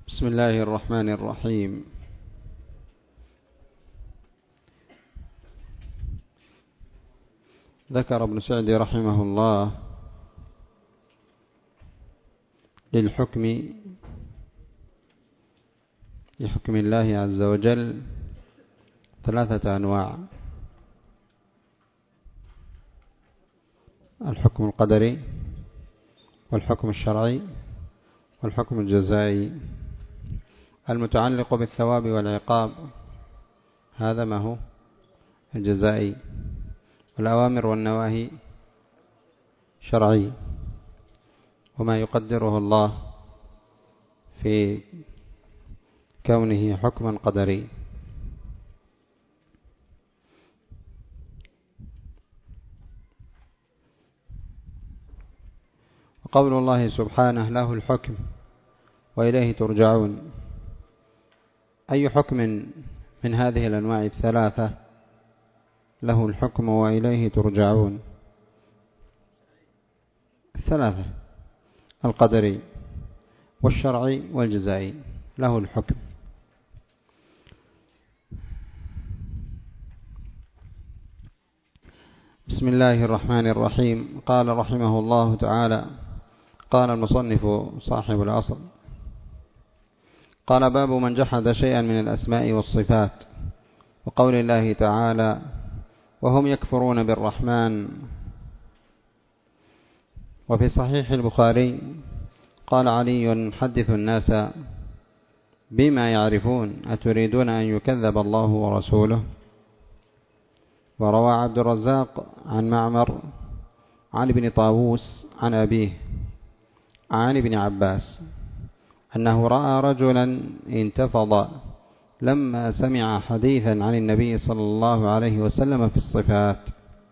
بسم الله الرحمن الرحيم. ذكر ابن سعدي رحمه الله لحكم الله عز وجل 3 أنواع: الحكم القدري، والحكم الشرعي، والحكم الجزائي. المتعلق بالثواب والعقاب هذا ما هو الجزائي، والأوامر والنواهي شرعي، وما يقدره الله في كونه حكما قدري. وقول الله سبحانه: له الحكم وإليه ترجعون. أي حكم من هذه الأنواع 3 له الحكم وإليه ترجعون؟ 3: القدري والشرعي والجزائي له الحكم. بسم الله الرحمن الرحيم. قال رحمه الله تعالى: قال المصنف صاحب الأصل: قال: باب من جحد شيئا من الأسماء والصفات. وقول الله تعالى: وهم يكفرون بالرحمن. وفي صحيح البخاري قال علي: حدثوا الناس بما يعرفون، أتريدون أن يكذب الله ورسوله؟ وروى عبد الرزاق عن معمر عن ابن طاووس عن أبيه عن ابن عباس أنه رأى رجلا انتفض لما سمع حديثا عن النبي صلى الله عليه وسلم في الصفات،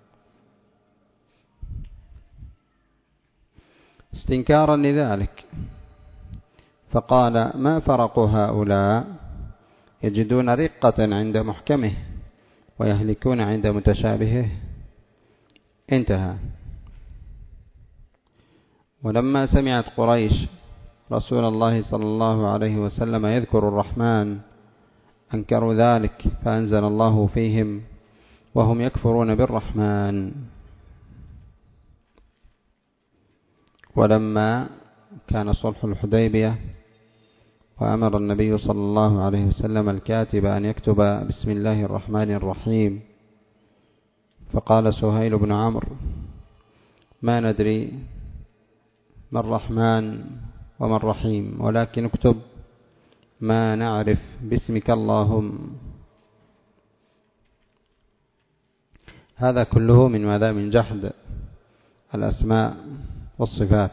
استنكارا لذلك، فقال: ما فرق هؤلاء؟ يجدون رقة عند محكمه ويهلكون عند متشابهه. انتهى. ولما سمعت قريش رسول الله صلى الله عليه وسلم يذكر الرحمن أنكروا ذلك، فأنزل الله فيهم: وهم يكفرون بالرحمن. ولما كان صلح الحديبية وأمر النبي صلى الله عليه وسلم الكاتب أن يكتب بسم الله الرحمن الرحيم، فقال سهيل بن عمرو: ما ندري ما الرحمن وما الرحيم، ولكن اكتب ما نعرف باسمك اللهم. هذا كله من ماذا؟ من جحد الأسماء والصفات.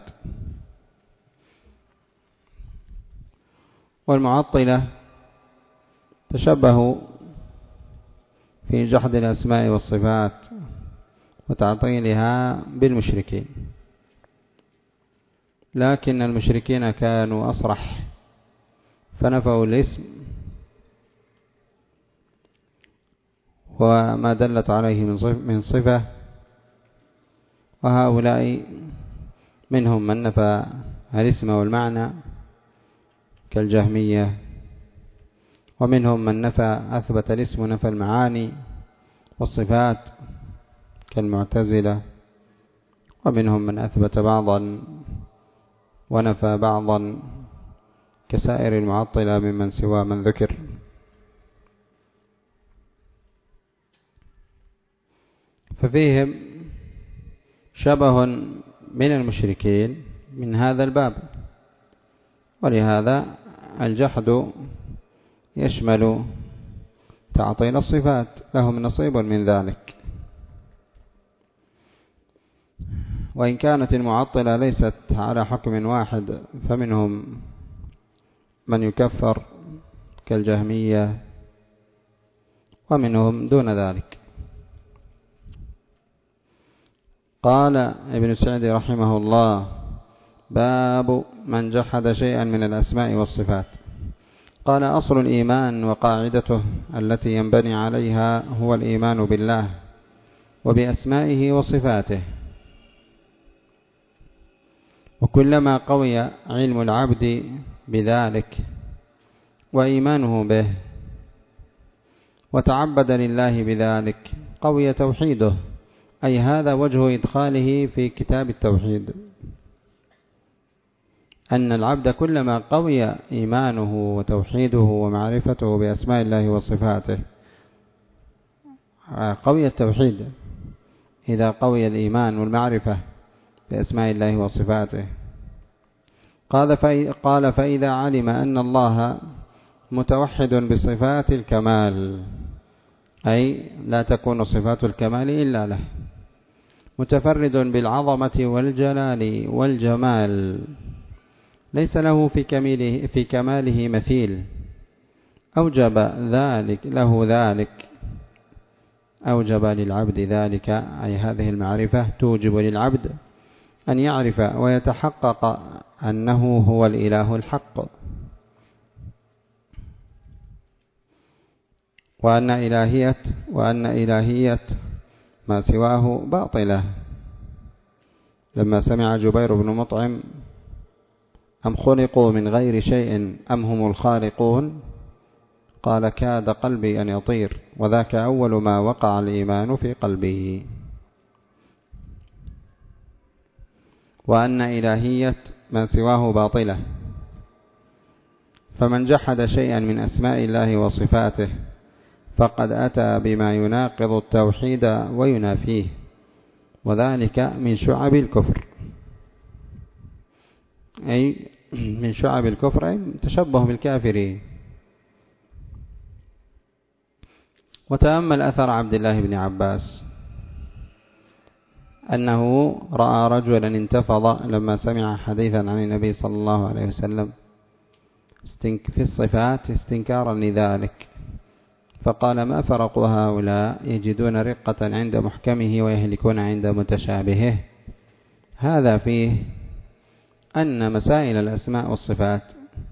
والمعطلة تشبهوا في جحد الأسماء والصفات وتعطيلها بالمشركين، لكن المشركين كانوا أصرح، فنفوا الاسم وما دلت عليه من صفة، وهؤلاء منهم من نفى الاسم والمعنى كالجهمية، ومنهم من أثبت الاسم ونفى المعاني والصفات كالمعتزلة، ومنهم من أثبت بعضا ونفى بعضا كسائر المعطلة ممن سوى من ذكر. ففيهم شبه من المشركين من هذا الباب، ولهذا الجحد يشمل تعطيل الصفات، لهم نصيب من ذلك. وإن كانت المعطلة ليست على حكم واحد، فمنهم من يكفر كالجهمية، ومنهم دون ذلك. قال ابن سعدي رحمه الله: باب من جحد شيئا من الأسماء والصفات. قال: أصل الإيمان وقاعدته التي ينبني عليها هو الإيمان بالله وبأسمائه وصفاته. وكلما قوي علم العبد بذلك وإيمانه به وتعبد لله بذلك قوي توحيده، أي هذا وجه إدخاله في كتاب التوحيد، أن العبد كلما قوي إيمانه وتوحيده ومعرفته بأسماء الله وصفاته، قوي التوحيد إذا قوي الإيمان والمعرفة بأسماء الله وصفاته. قال فإذا علم أن الله متوحد بصفات الكمال، أي لا تكون صفات الكمال إلا له، متفرد بالعظمة والجلال والجمال، ليس له في كماله مثيل، أوجب للعبد ذلك، أي هذه المعرفة توجب للعبد أن يعرف ويتحقق أنه هو الإله الحق، وأن إلهية ما سواه باطلة. لما سمع جبير بن مطعم أم خلقوا من غير شيء أم هم الخالقون، قال كاد قلبي أن يطير، وذاك أول ما وقع الإيمان في قلبه. وأن إلهية ما سواه باطلة، فمن جحد شيئا من أسماء الله وصفاته فقد أتى بما يناقض التوحيد وينافيه، وذلك من شعب الكفر، أي من شعب الكفر، أي تشبه بالكافرين. وتأمل أثر عبد الله بن عباس أنه رأى رجلا انتفض لما سمع حديثا عن النبي صلى الله عليه وسلم في الصفات استنكارا لذلك، فقال ما فرق هؤلاء يجدون رقة عند محكمه ويهلكون عند متشابهه. هذا فيه أن مسائل الأسماء والصفات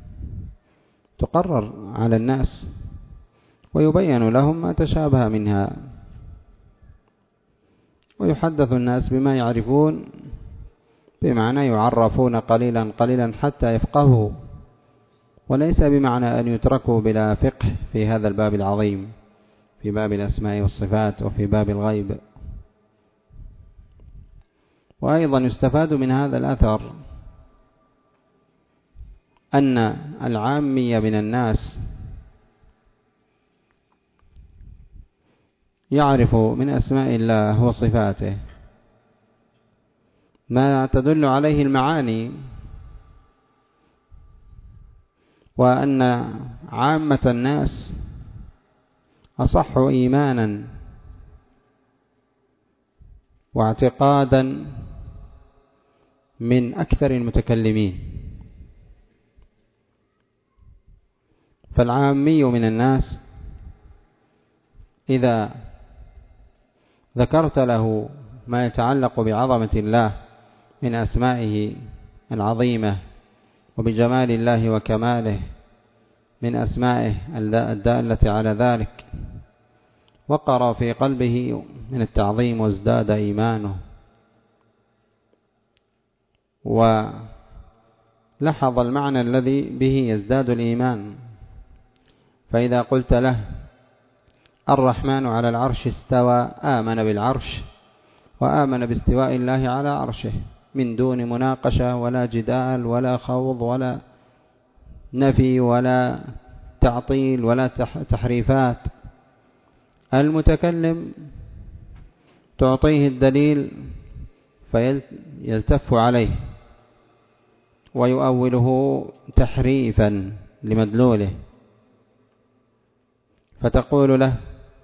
تقرر على الناس ويبين لهم ما تشابه منها، ويحدث الناس بما يعرفون، بمعنى يعرفون قليلا قليلا حتى يفقهوا، وليس بمعنى أن يتركوا بلا فقه في هذا الباب العظيم، في باب الأسماء والصفات وفي باب الغيب. وأيضا يستفاد من هذا الأثر أن العامية من الناس يعرف من أسماء الله وصفاته ما تدل عليه المعاني، وأن عامة الناس أصح إيمانا واعتقادا من أكثر المتكلمين. فالعامي من الناس إذا ذكرت له ما يتعلق بعظمة الله من أسمائه العظيمة وبجمال الله وكماله من أسمائه الدالة على ذلك، وقر في قلبه من التعظيم وازداد إيمانه، ولحظ المعنى الذي به يزداد الإيمان. فإذا قلت له الرحمن على العرش استوى، آمن بالعرش وآمن باستواء الله على عرشه من دون مناقشة ولا جدال ولا خوض ولا نفي ولا تعطيل ولا تحريفات. المتكلم تعطيه الدليل فيلتف عليه ويؤوله تحريفا لمدلوله، فتقول له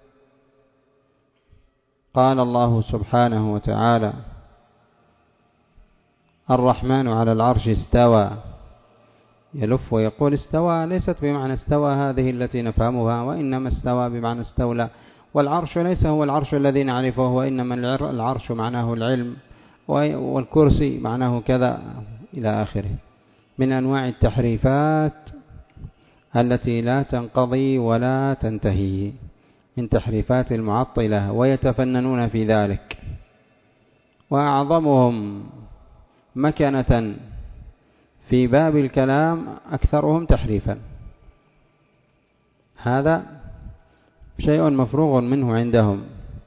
قال الله سبحانه وتعالى الرحمن على العرش استوى، يلف ويقول استوى ليست بمعنى استوى هذه التي نفهمها، وإنما استوى بمعنى استولى، والعرش ليس هو العرش الذي نعرفه، وإنما العرش معناه العلم، والكرسي معناه كذا إلى آخره، من أنواع التحريفات التي لا تنقضي ولا تنتهي، من تحريفات المعطلة، ويتفننون في ذلك. وأعظمهم مكانة في باب الكلام أكثرهم تحريفا، هذا شيء مفروغ منه عندهم،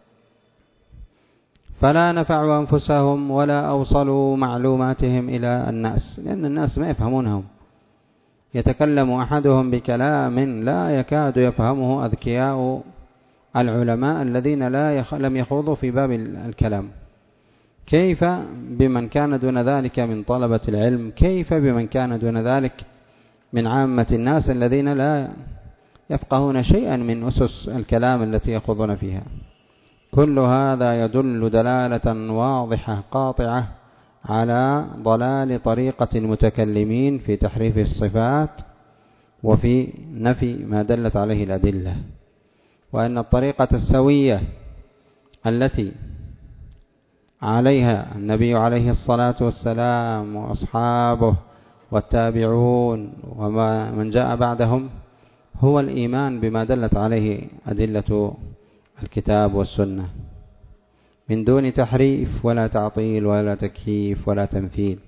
فلا نفعوا أنفسهم ولا أوصلوا معلوماتهم إلى الناس، لأن الناس ما يفهمونهم. يتكلم أحدهم بكلام لا يكاد يفهمه أذكياء العلماء الذين لم يخوضوا في باب الكلام، كيف بمن كان دون ذلك من طلبة العلم؟ كيف بمن كان دون ذلك من عامة الناس الذين لا يفقهون شيئا من أسس الكلام التي يخوضون فيها؟ كل هذا يدل دلالة واضحة قاطعة على ضلال طريقة المتكلمين في تحريف الصفات وفي نفي ما دلت عليه الأدلة، وأن الطريقة السوية التي عليها النبي عليه الصلاة والسلام وأصحابه والتابعون ومن جاء بعدهم هو الإيمان بما دلت عليه أدلة الكتاب والسنة، من دون تحريف ولا تعطيل ولا تكييف ولا تمثيل.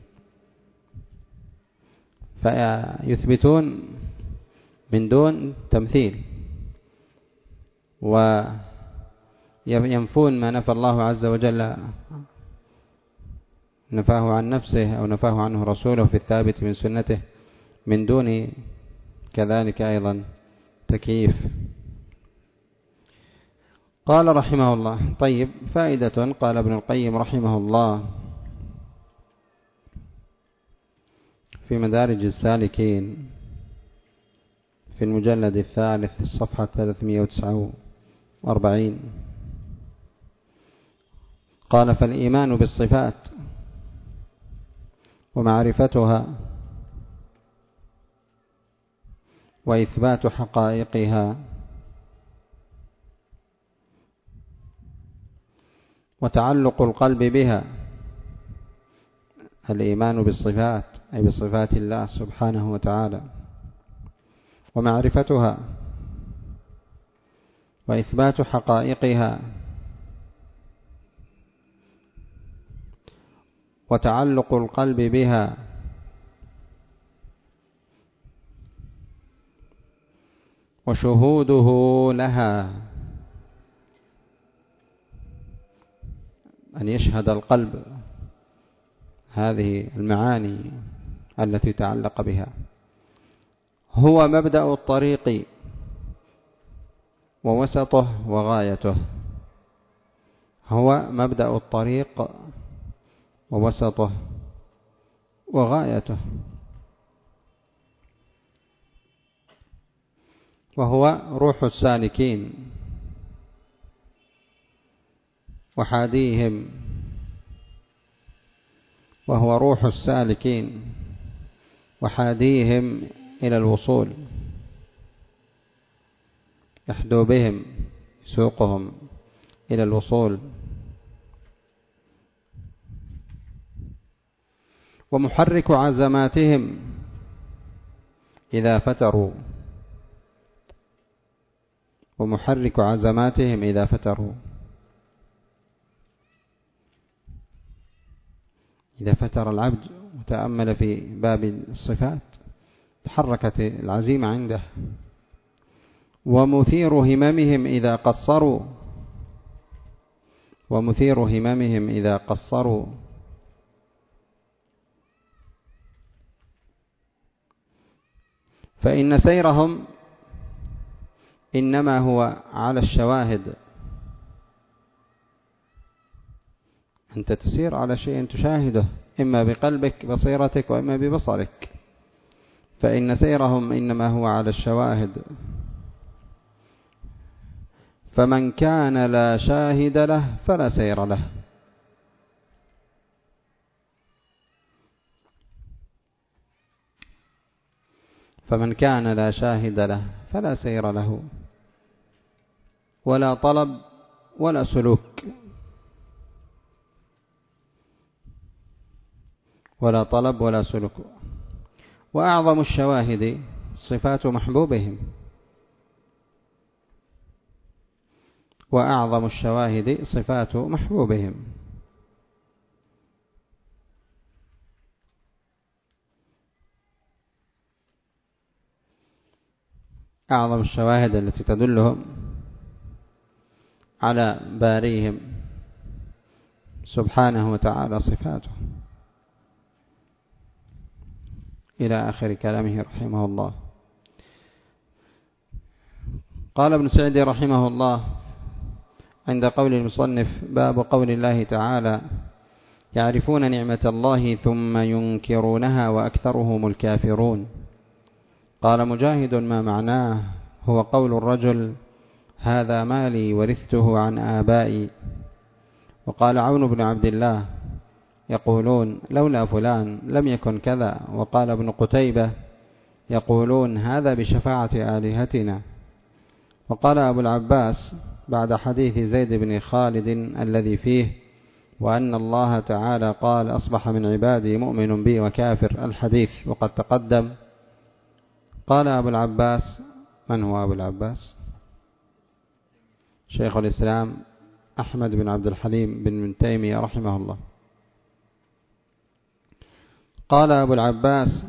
فيثبتون من دون تمثيل، وينفون ما نفى الله عز وجل نفاه عن نفسه أو نفاه عنه رسوله في الثابت من سنته، من دون كذلك أيضا تكييف. قال رحمه الله: طيب، فائدة. قال ابن القيم رحمه الله في مدارج السالكين في المجلد الثالث الصفحة 349 قال: فالإيمان بالصفات ومعرفتها وإثبات حقائقها وتعلق القلب بها، الإيمان بالصفات أي بصفات الله سبحانه وتعالى، ومعرفتها وإثبات حقائقها وتعلق القلب بها وشهوده لها، أن يشهد القلب هذه المعاني التي تعلق بها، هو مبدأ الطريق ووسطه وغايته. هو مبدأ الطريق ووسطه وغايته، وهو روح السالكين وحاديهم، وهو روح السالكين وحاديهم إلى الوصول، يحدو بهم يسوقهم إلى الوصول، ومحرك عزماتهم إذا فتروا، ومحرك عزماتهم إذا فتروا. إذا فتر العبد وتأمل في باب الصفات تحركت العزيمة عنده. ومثير هممهم إذا قصروا، ومثير هممهم إذا قصروا، فإن سيرهم إنما هو على الشواهد. أنت تسير على شيء تشاهده، إما بقلبك بصيرتك وإما ببصرك، فإن سيرهم إنما هو على الشواهد. فمن كان لا شاهد له فلا سير له. فمن كان لا شاهد له فلا سير له، ولا طلب ولا سلوك، ولا طلب ولا سلوك. وأعظم الشواهد صفات محبوبهم، وأعظم الشواهد صفات محبوبهم. أعظم الشواهد التي تدلهم على باريهم سبحانه وتعالى صفاته، إلى آخر كلامه رحمه الله. قال ابن سعدي رحمه الله عند قول المصنف: باب قول الله تعالى: يعرفون نعمة الله ثم ينكرونها وأكثرهم الكافرون. قال مجاهد: ما معناه؟ هو قول الرجل: هذا مالي ورثته عن آبائي. وقال عون بن عبد الله: يقولون لولا فلان لم يكن كذا. وقال ابن قتيبة: يقولون هذا بشفاعة آلهتنا. وقال أبو العباس بعد حديث زيد بن خالد الذي فيه: وأن الله تعالى قال: أصبح من عبادي مؤمن بي وكافر، الحديث وقد تقدم. قال أبو العباس: من هو أبو العباس؟ شيخ الإسلام أحمد بن عبد الحليم بن تيمية رحمه الله. قال أبو العباس: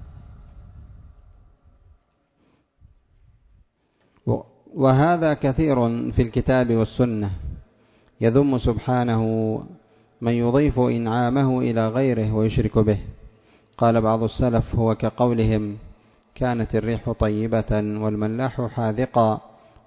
وهذا كثير في الكتاب والسنة، يذم سبحانه من يضيف إنعامه إلى غيره ويشرك به. قال بعض السلف: هو كقولهم: كانت الريح طيبة والملاح حاذقا،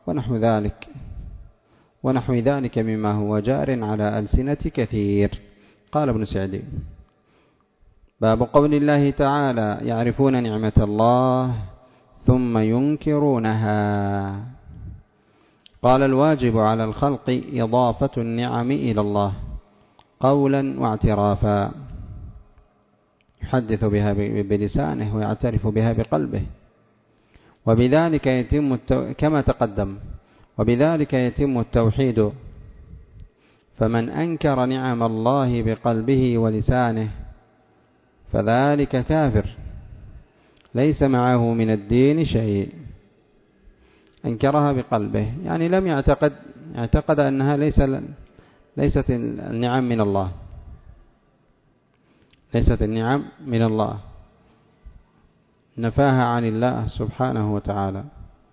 ونحو ذلك مما هو جار على ألسنة كثير. قال ابن سعدي: باب قول الله تعالى: يعرفون نعمة الله ثم ينكرونها. قال: الواجب على الخلق إضافة النعم إلى الله قولا واعترافا، يحدث بها بلسانه ويعترف بها بقلبه، وبذلك يتم كما تقدم، وبذلك يتم التوحيد. فمن أنكر نعم الله بقلبه ولسانه فذلك كافر ليس معه من الدين شيء. أنكرها بقلبه يعني لم اعتقد أنها ليست النعم من الله، ليست النعم من الله، نفاها عن الله سبحانه وتعالى.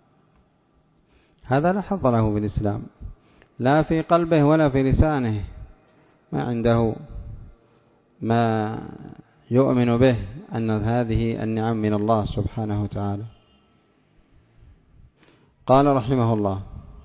هذا لا حظ له بالإسلام، لا في قلبه ولا في لسانه، ما عنده ما يؤمن به أن هذه النعم من الله سبحانه وتعالى. قال رحمه الله: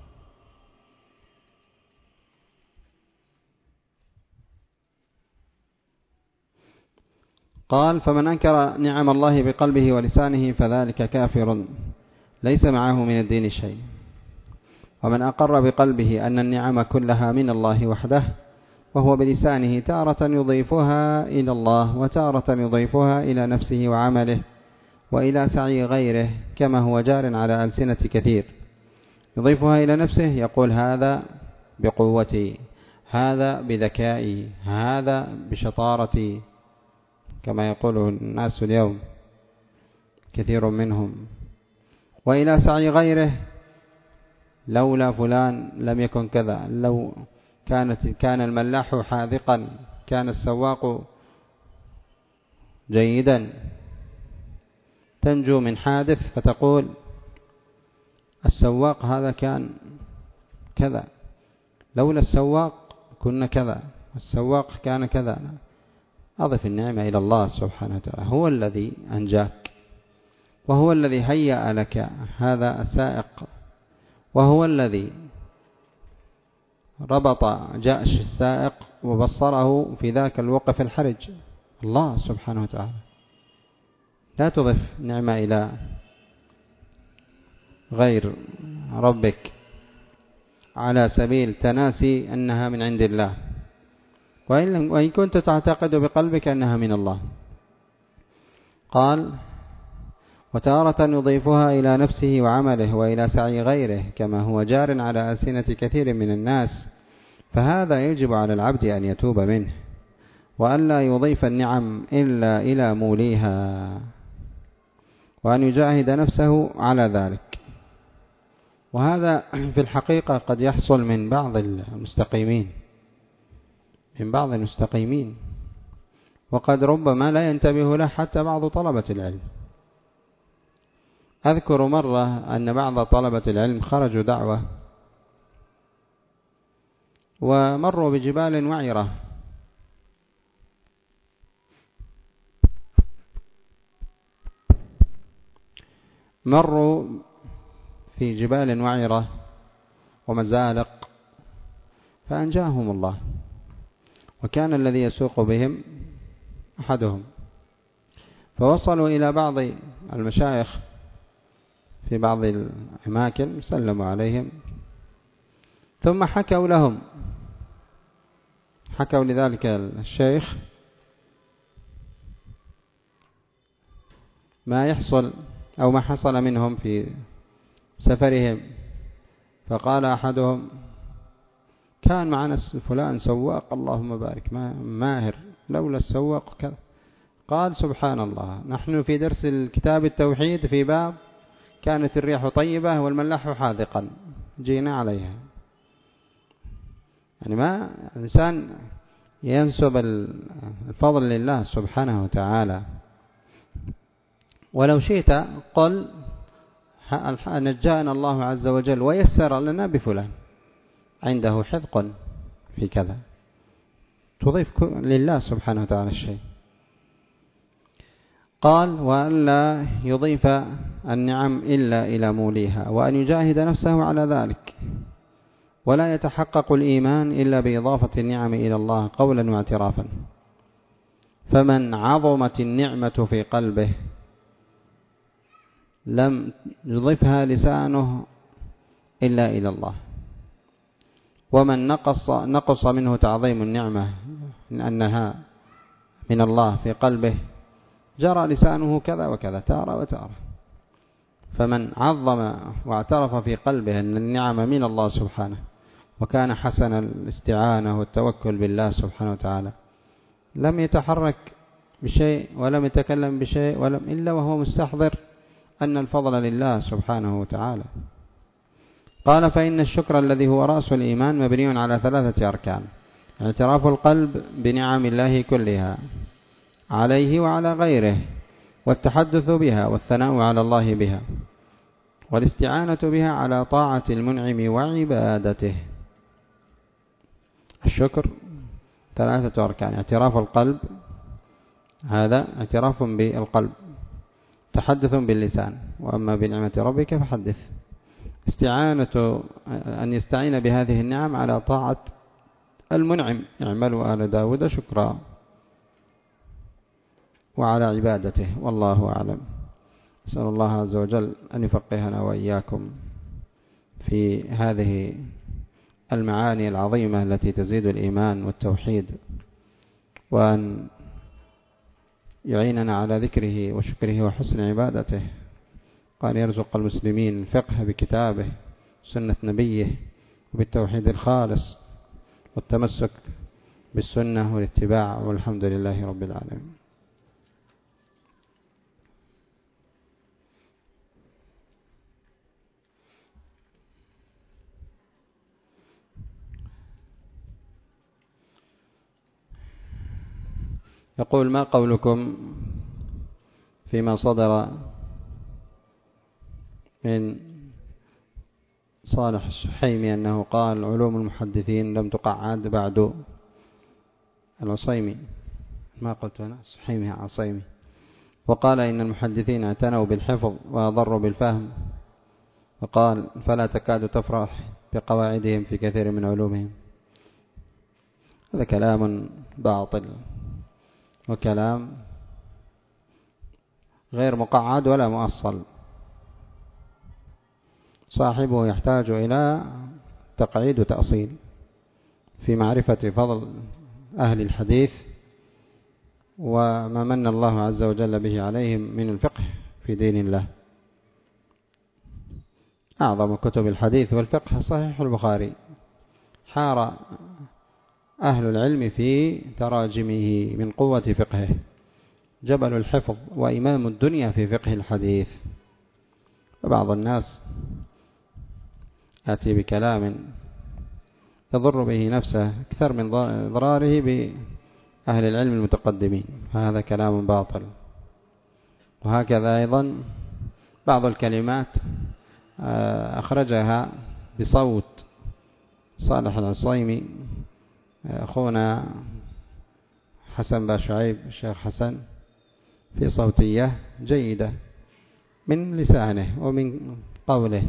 قال: فمن أنكر نعم الله بقلبه ولسانه فذلك كافر ليس معه من الدين شيء. ومن أقر بقلبه أن النعم كلها من الله وحده، وهو بلسانه تارة يضيفها إلى الله وتارة يضيفها إلى نفسه وعمله وإلى سعي غيره، كما هو جار على ألسنة كثير. يضيفها إلى نفسه، يقول: هذا بقوتي، هذا بذكائي، هذا بشطارتي، كما يقول الناس اليوم كثير منهم. وإلى سعي غيره: لولا فلان لم يكن كذا، لو كان الملاح حاذقا، كان السواق جيدا. تنجو من حادث فتقول: السواق هذا كان كذا، لولا السواق كنا كذا، السواق كان كذا. أضف النعمة إلى الله سبحانه وتعالى، هو الذي أنجاك، وهو الذي هيأ لك هذا السائق، وهو الذي ربط جأش السائق وبصره في ذاك الوقف الحرج، الله سبحانه وتعالى. لا تضف نعمة إلى غير ربك على سبيل تناسي أنها من عند الله، وإن كنت تعتقد بقلبك أنها من الله. قال: وتارة يضيفها إلى نفسه وعمله وإلى سعي غيره، كما هو جار على ألسنة كثير من الناس. فهذا يجب على العبد أن يتوب منه، وأن لا يضيف النعم إلا إلى موليها، وأن يجاهد نفسه على ذلك. وهذا في الحقيقة قد يحصل من بعض المستقيمين، وقد ربما لا ينتبه له حتى بعض طلبة العلم. أذكر مرة أن بعض طلبة العلم خرجوا دعوة ومروا بجبال وعرة، مروا في جبال وعرة ومزالق فأنجاهم الله، وكان الذي يسوق بهم أحدهم، فوصلوا إلى بعض المشايخ في بعض الأماكن سلموا عليهم، ثم حكوا لهم، حكوا لذلك الشيخ ما يحصل أو ما حصل منهم في سفرهم. فقال أحدهم: كان معنا فلان سواق اللهم بارك ماهر، لولا السواق كذا. قال: سبحان الله، نحن في درس الكتاب التوحيد في باب كانت الريح طيبة والملاح حاذقا، جينا عليها. يعني ما الإنسان ينسب الفضل لله سبحانه وتعالى. ولو شئت قل نجانا الله عز وجل ويسر لنا بفلان عنده حذق في كذا، تضيف لله سبحانه وتعالى الشيء. قال: وأن لا يضيف النعم إلا إلى موليها، وأن يجاهد نفسه على ذلك، ولا يتحقق الإيمان إلا بإضافة النعم إلى الله قولا واعترافا. فمن عظمت النعمة في قلبه لم يضفها لسانه إلا إلى الله، ومن نقص منه تعظيم النعمة أنها من الله في قلبه جرى لسانه كذا وكذا تارة وتارة. فمن عظم واعترف في قلبه أن النعم من الله سبحانه، وكان حسن الاستعانة والتوكل بالله سبحانه وتعالى، لم يتحرك بشيء ولم يتكلم بشيء إلا وهو مستحضر أن الفضل لله سبحانه وتعالى. قال: فإن الشكر الذي هو رأس الإيمان مبني على 3 أركان: اعتراف القلب بنعم الله كلها عليه وعلى غيره، والتحدث بها والثناء على الله بها، والاستعانة بها على طاعة المنعم وعبادته. الشكر 3 أركان: اعتراف القلب، هذا اعتراف بالقلب، تحدث باللسان، وأما بنعمة ربك فحدث. استعانة أن يستعين بهذه النعم على طاعة المنعم، اعملوا آل داود شكرا، وعلى عبادته، والله أعلم. أسأل الله عز وجل أن يفقهنا وإياكم في هذه المعاني العظيمة التي تزيد الإيمان والتوحيد، وأن يعيننا على ذكره وشكره وحسن عبادته، وأن يرزق المسلمين الفقه بكتابه سنة نبيه وبالتوحيد الخالص والتمسك بالسنة والاتباع، والحمد لله رب العالمين. يقول: ما قولكم فيما صدر من صالح السحيمي أنه قال: علوم المحدثين لم تقعد بعد العصيمي، ما قلت أنا السحيمي عصيمي، وقال: إن المحدثين اعتنوا بالحفظ وأضروا بالفهم، وقال: فلا تكاد تفرح بقواعدهم في كثير من علومهم. هذا كلام باطل، وكلام غير مقعد ولا مؤصل، صاحبه يحتاج إلى تقعيد وتأصيل في معرفة فضل أهل الحديث وما من الله عز وجل به عليهم من الفقه في دين الله. أعظم كتب الحديث والفقه صحيح البخاري، حار أهل العلم في تراجمه من قوة فقهه، جبل الحفظ وإمام الدنيا في فقه الحديث. وبعض الناس يأتي بكلام يضر به نفسه أكثر من ضراره بأهل العلم المتقدمين، هذا كلام باطل. وهكذا أيضا بعض الكلمات أخرجها بصوت صالح العصيمي، أخونا حسن باشعيب الشيخ حسن، في صوتية جيدة من لسانه ومن قوله،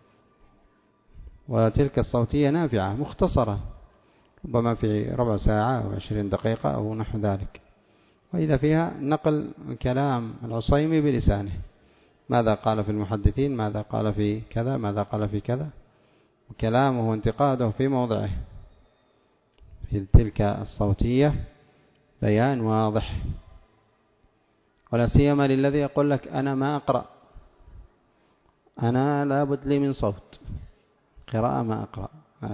وتلك الصوتية نافعة مختصرة ربما في ربع ساعة أو 20 دقيقة أو نحو ذلك، وإذا فيها نقل كلام العصيمي بلسانه، ماذا قال في المحدثين، ماذا قال في كذا، ماذا قال في كذا، وكلامه وانتقاده في موضعه في تلك الصوتية بيان واضح. ولا سيما للذي يقول لك أنا ما أقرأ، أنا لابد لي من صوت قراءة ما أقرأ،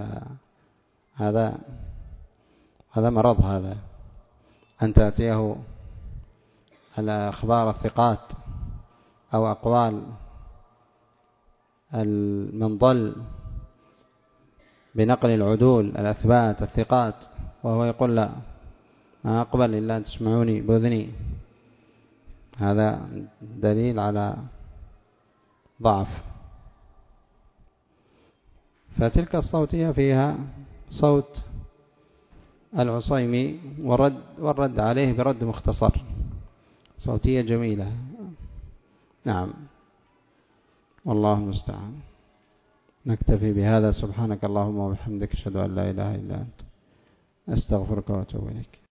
هذا مرض. هذا أن تأتيه الأخبار الثقات أو أقوال من ضل بنقل العدول الأثبات الثقات، وهو يقول لا ما أقبل إلا أن تسمعوني بأذني، هذا دليل على ضعف. فتلك الصوتية فيها صوت العصيمي والرد عليه برد مختصر، صوتية جميلة. نعم، والله المستعان. نكتفي بهذا. سبحانك اللهم وبحمدك، أشهد أن لا إله إلا أنت، أستغفرك وأتوب إليك.